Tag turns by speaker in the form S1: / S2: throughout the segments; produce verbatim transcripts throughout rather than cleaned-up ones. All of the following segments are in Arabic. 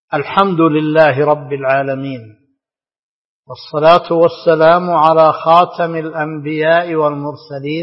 S1: الحمد لله رب العالمين، والصلاة والسلام على خاتم الأنبياء والمرسلين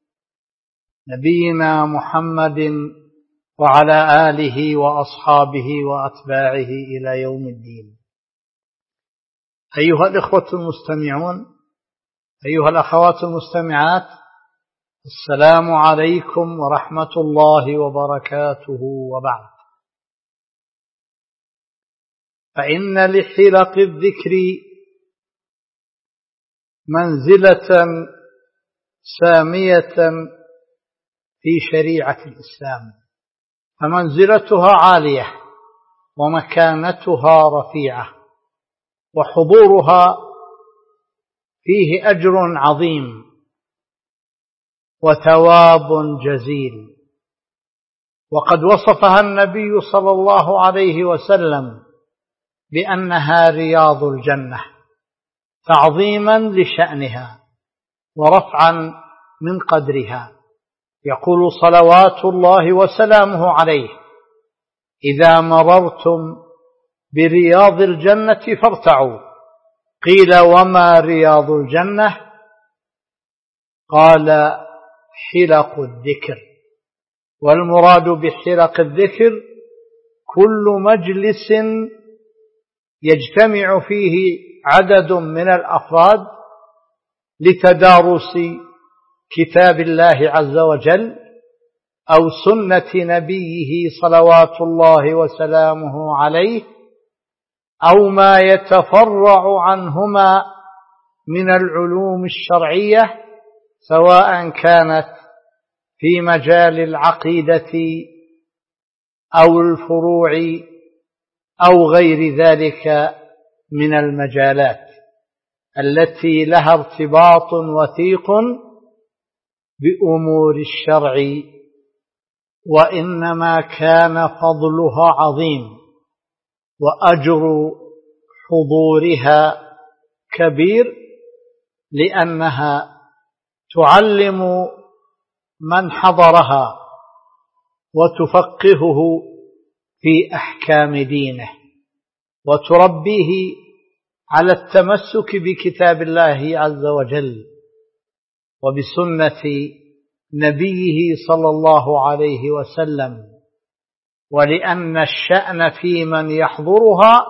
S1: نبينا محمد وعلى آله وأصحابه وأتباعه إلى يوم الدين. أيها الإخوة المستمعون، أيها الأخوات المستمعات، السلام عليكم ورحمة الله وبركاته، وبعد. فإن لحلق الذكر منزلة سامية في شريعة الإسلام، فمنزلتها عالية ومكانتها رفيعة، وحضورها فيه أجر عظيم وثواب جزيل. وقد وصفها النبي صلى الله عليه وسلم بأنها رياض الجنة، تعظيما لشأنها ورفعا من قدرها. يقول صلوات الله وسلامه عليه: إذا مررتم برياض الجنة فارتعوا. قيل: وما رياض الجنة؟ قال: حلق الذكر. والمراد بحلق الذكر كل مجلس يجتمع فيه عدد من الأفراد لتدارس كتاب الله عز وجل أو سنة نبيه صلوات الله وسلامه عليه، أو ما يتفرع عنهما من العلوم الشرعية، سواء كانت في مجال العقيدة أو الفروع أو غير ذلك من المجالات التي لها ارتباط وثيق بأمور الشرع. وإنما كان فضلها عظيم وأجر حضورها كبير، لأنها تعلم من حضرها وتفقهه في أحكام دينه، وتربيه على التمسك بكتاب الله عز وجل وبسنة نبيه صلى الله عليه وسلم. ولأن الشأن في من يحضرها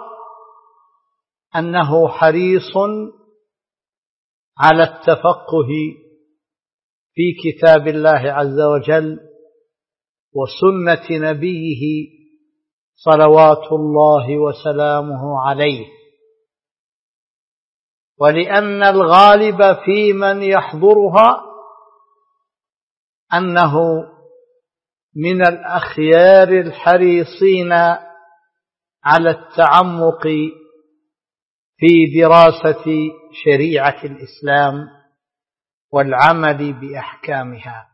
S1: أنه حريص على التفقه في كتاب الله عز وجل وسنة نبيه صلوات الله وسلامه عليه. ولأن الغالب في من يحضرها أنه من الأخيار الحريصين على التعمق في دراسة شريعة الإسلام والعمل بأحكامها.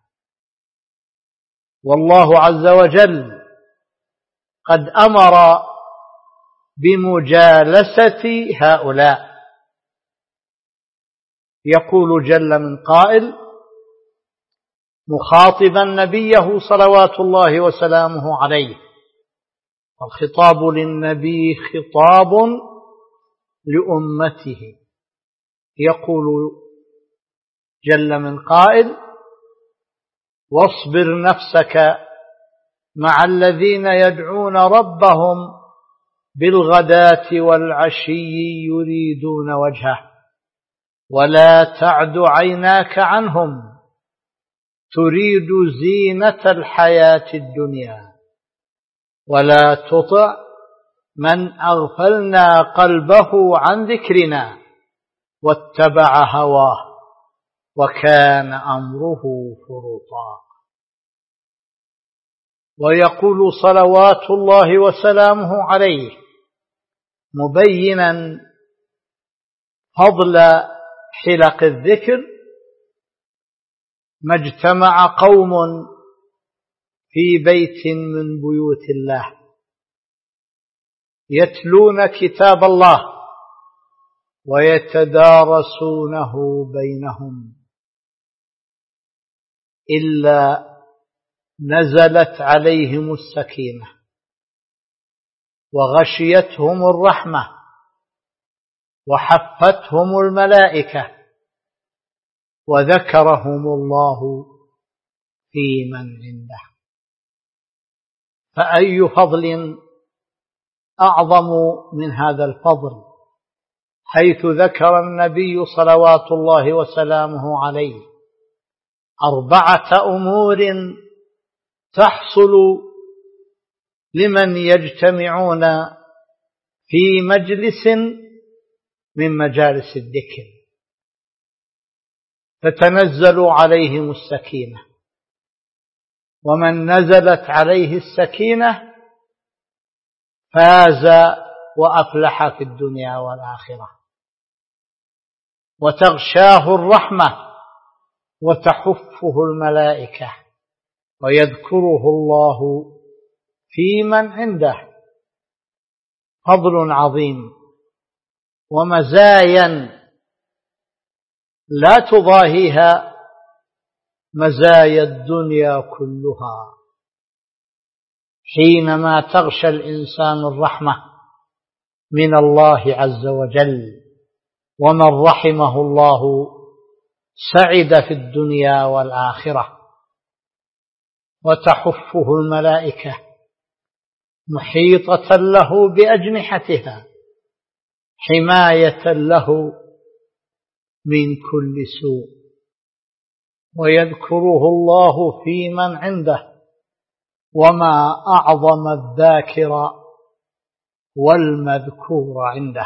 S1: والله عز وجل قد أمر بمجالسة هؤلاء. يقول جل من قائل مخاطبا نبيه صلوات الله وسلامه عليه، والخطاب للنبي خطاب لأمته. يقول جل من قائل: واصبر نفسك مع الذين يدعون ربهم بالغداة والعشي يريدون وجهه، ولا تعد عيناك عنهم تريد زينة الحياة الدنيا، ولا تطع من أغفلنا قلبه عن ذكرنا واتبع هواه وكان أمره فرطا. ويقول صلوات الله وسلامه عليه مبينا فضل حلق الذكر: ما اجتمع قوم في بيت من بيوت الله يتلون كتاب الله ويتدارسونه بينهم إلا نزلت عليهم السكينة وغشيتهم الرحمة وحفتهم الملائكة وذكرهم الله في من عنده. فأي فضل أعظم من هذا الفضل، حيث ذكر النبي صلوات الله وسلامه عليه أربعة أمور تحصل لمن يجتمعون في مجلس من مجالس الذكر، فتنزل عليهم السكينة، ومن نزلت عليه السكينة فاز وأفلح في الدنيا والآخرة. وتغشاه الرحمة وتحفه الملائكة ويذكره الله في من عنده. فضل عظيم ومزايا لا تضاهيها مزايا الدنيا كلها. حينما تغشى الإنسان الرحمة من الله عز وجل، ومن رحمه الله سعد في الدنيا والآخرة. وتحفه الملائكة محيطة له بأجنحتها حماية له من كل سوء. ويذكره الله في من عنده، وما أعظم الذاكر والمذكور عنده.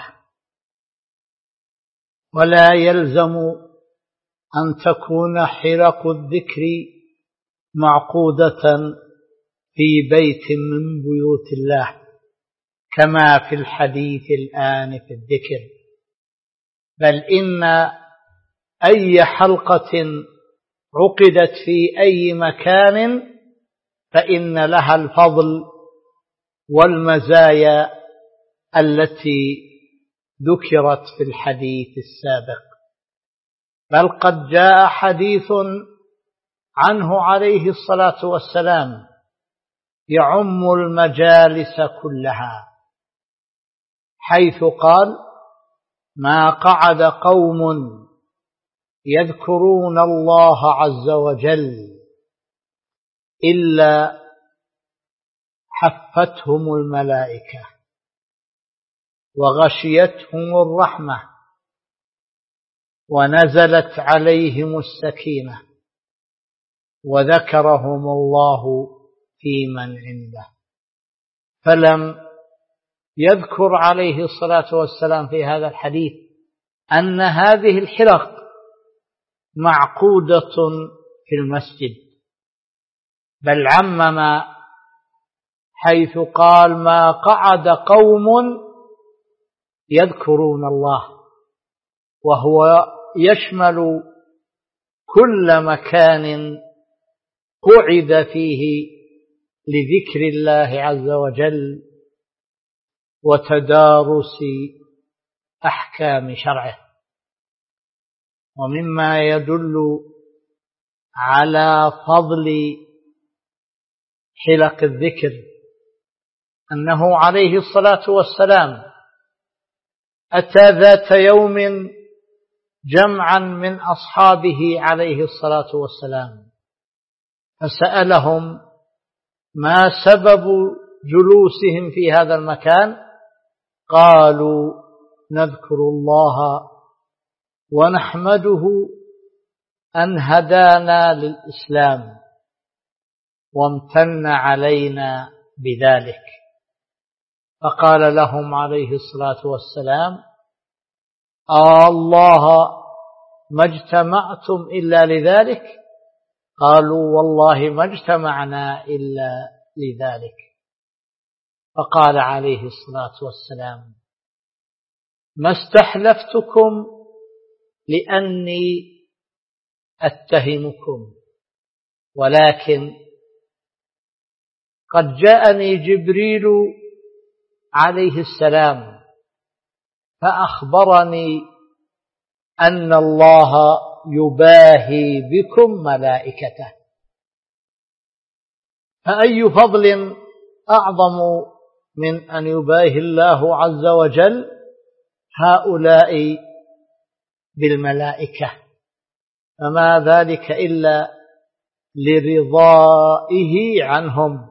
S1: ولا يلزم أن تكون حلق الذكر معقودة في بيت من بيوت الله كما في الحديث الآن في الذكر، بل إن أي حلقة عقدت في أي مكان فإن لها الفضل والمزايا التي ذكرت في الحديث السابق. بل قد جاء حديث عنه عليه الصلاة والسلام يعم المجالس كلها، حيث قال: ما قعد قوم يذكرون الله عز وجل إلا حفتهم الملائكة وغشيتهم الرحمة ونزلت عليهم السكينة وذكرهم الله في من عنده. فلم يذكر عليه الصلاة والسلام في هذا الحديث أن هذه الحلق معقودة في المسجد، بل عمم حيث قال: ما قعد قوم يذكرون الله، وهو يشمل كل مكان قعد فيه لذكر الله عز وجل وتدارس أحكام شرعه. ومما يدل على فضل حلق الذكر أنه عليه الصلاة والسلام أتى ذات يوم جمعا من أصحابه عليه الصلاة والسلام فسألهم ما سبب جلوسهم في هذا المكان، قالوا: نذكر الله ونحمده أن هدانا للإسلام وامتن علينا بذلك. فقال لهم عليه الصلاة والسلام: آه الله ما اجتمعتم إلا لذلك؟ قالوا: والله ما اجتمعنا إلا لذلك. فقال عليه الصلاة والسلام: ما استحلفتكم لأني أتهمكم، ولكن قد جاءني جبريل عليه السلام فأخبرني أن الله يباهي بكم ملائكته. فأي فضل أعظم من أن يباهي الله عز وجل هؤلاء بالملائكة، فما ذلك إلا لرضائه عنهم،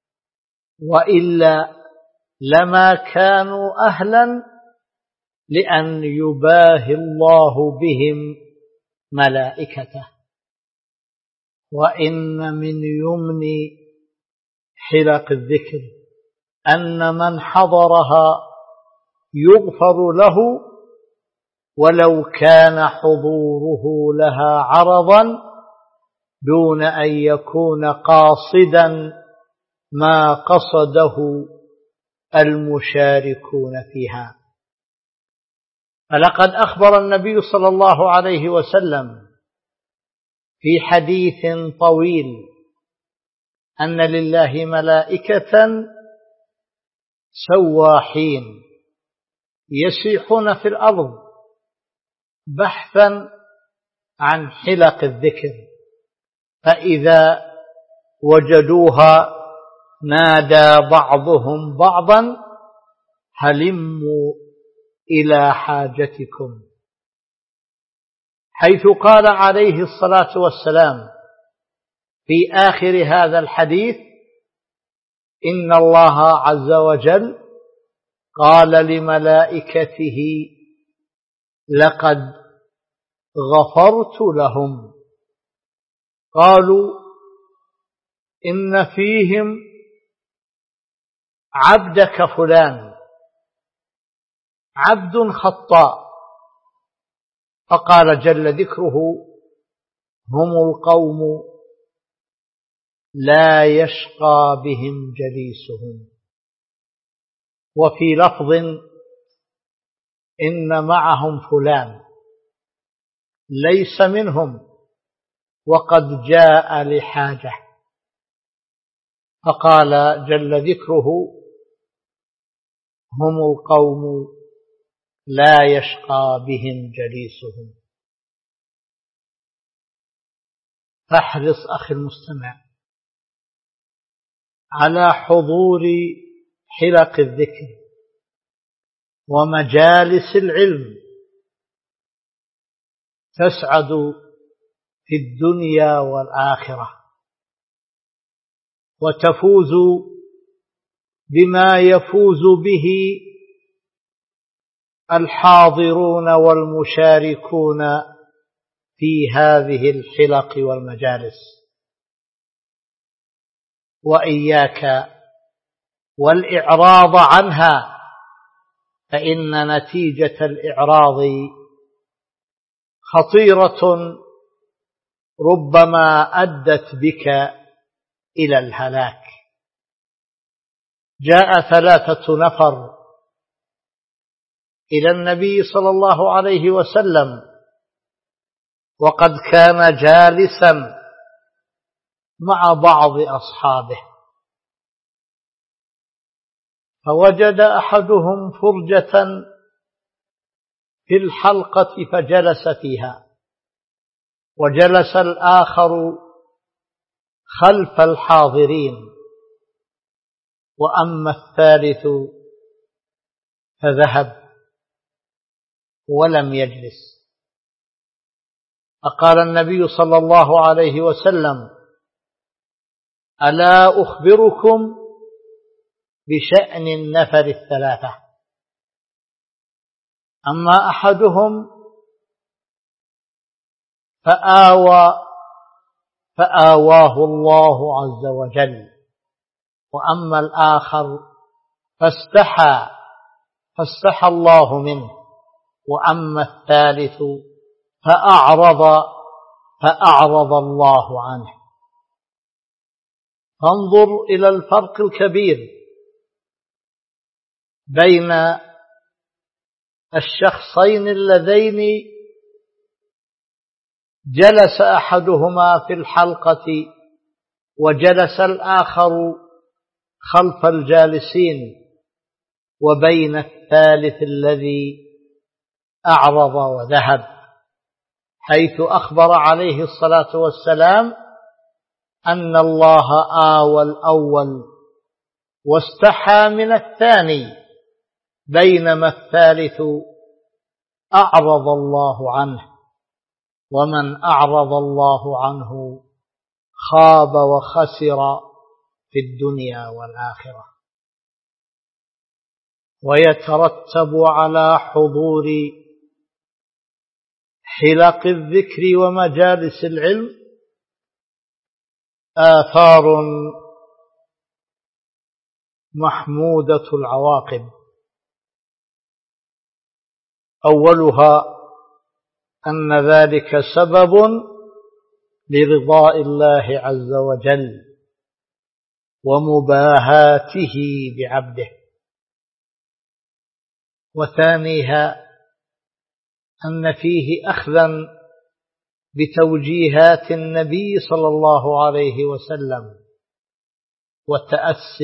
S1: وإلا لما كانوا أهلا لأن يباهي الله بهم ملائكته. وإن من يمن حلق الذكر أن من حضرها يغفر له ولو كان حضوره لها عرضا دون أن يكون قاصدا ما قصده المشاركون فيها. فلقد أخبر النبي صلى الله عليه وسلم في حديث طويل أن لله ملائكة سواحين يسيحون في الأرض بحثا عن حلق الذكر، فإذا وجدوها نادى بعضهم بعضا هلموا إلى حاجتكم، حيث قال عليه الصلاة والسلام في آخر هذا الحديث: إن الله عز وجل قال لملائكته لقد غفرت لهم. قالوا إن فيهم عبدك فلان عبد خطاء، فقال جل ذكره: هم القوم لا يشقى بهم جليسهم. وفي لفظ: إن معهم فلان ليس منهم وقد جاء لحاجة، فقال جل ذكره: هم القوم لا يشقى بهم جليسهم. فاحرص أخي المستمع على حضور حلق الذكر ومجالس العلم، تسعد في الدنيا والآخرة، وتفوز بما يفوز به الحاضرون والمشاركون في هذه الحلق والمجالس. وإياك والإعراض عنها، فإن نتيجة الإعراض خطيرة ربما أدت بك إلى الهلاك. جاء ثلاثة نفر إلى النبي صلى الله عليه وسلم وقد كان جالسا مع بعض أصحابه، فوجد أحدهم فرجة في الحلقة فجلس فيها، وجلس الآخر خلف الحاضرين، وأما الثالث فذهب ولم يجلس. فقال النبي صلى الله عليه وسلم: ألا أخبركم بشأن النفر الثلاثة؟ أما أحدهم فآوى فآواه الله عز وجل، وأما الآخر فاستحى فاستحى الله منه، وأما الثالث فأعرض فأعرض الله عنه. فانظر إلى الفرق الكبير بين الشخصين اللذين جلس أحدهما في الحلقة وجلس الآخر خلف الجالسين، وبين الثالث الذي أعرض وذهب، حيث أخبر عليه الصلاة والسلام أن الله آوى الأول واستحى من الثاني، بينما الثالث أعرض الله عنه، ومن أعرض الله عنه خاب وخسر في الدنيا والآخرة. ويترتب على حضور حلق الذكر ومجالس العلم آثار محمودة العواقب. أولها أن ذلك سبب لرضاء الله عز وجل ومباهاته بعبده. وثانيها أن فيه أخذا بتوجيهات النبي صلى الله عليه وسلم وتأس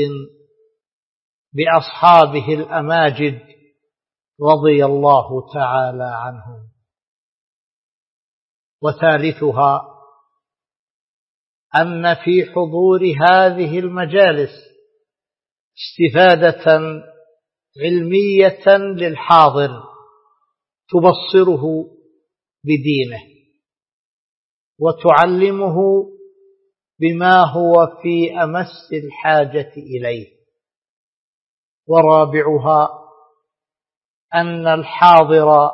S1: بأصحابه الأماجد رضي الله تعالى عنهم. وثالثها أن في حضور هذه المجالس استفادة علمية للحاضر تبصره بدينه وتعلمه بما هو في أمس الحاجة إليه. ورابعها أن الحاضر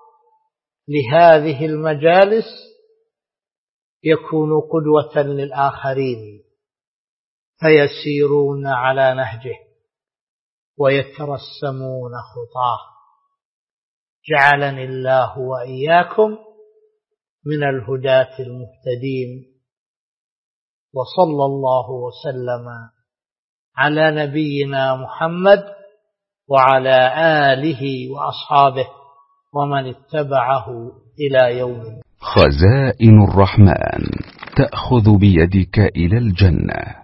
S1: لهذه المجالس يكون قدوة للآخرين فيسيرون على نهجه ويترسمون خطاه. جعلني الله وإياكم من الهداة المهتدين. وصلى الله وسلم على نبينا محمد وعلى آله وأصحابه ومن اتبعه إلى يوم.
S2: خزائن الرحمن تأخذ بيدك إلى الجنة.